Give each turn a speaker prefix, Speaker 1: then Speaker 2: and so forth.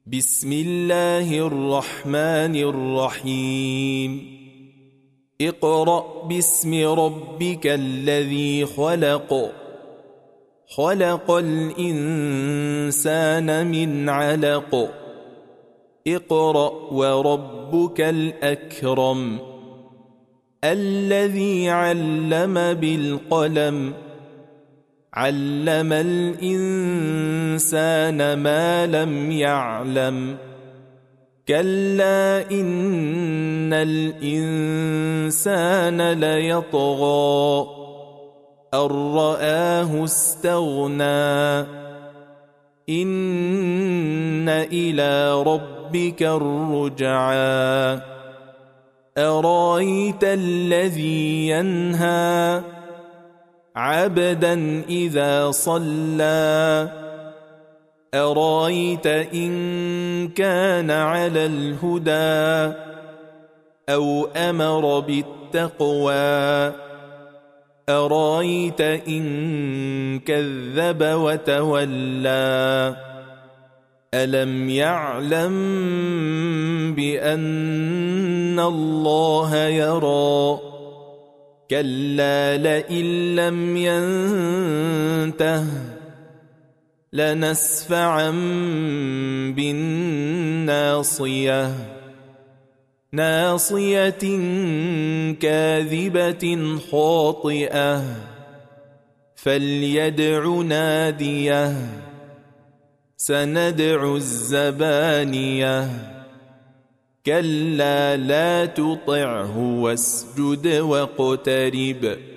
Speaker 1: بسم الله الرحمن الرحيم اقرأ باسم ربك الذي خلق خلق الإنسان من علق اقرأ وربك الأكرم الذي علم بالقلم علم الإنسان ما لم يعلم كلا إن الإنسان ليطغى أن رآه استغنى إن إلى ربك الرجعى أرايت الذي ينهى عبدا إذا صلى أرايت إن كان على الهدى أو أمر بالتقوى أرايت إن كذب وتولى ألم يعلم بأن الله يرى كلا لئن لم ينته لنسفعا بالناصية ناصية كاذبة خاطئة فليدع ناديه سندع الزبانية كلا لا تطعه واسجد واقترب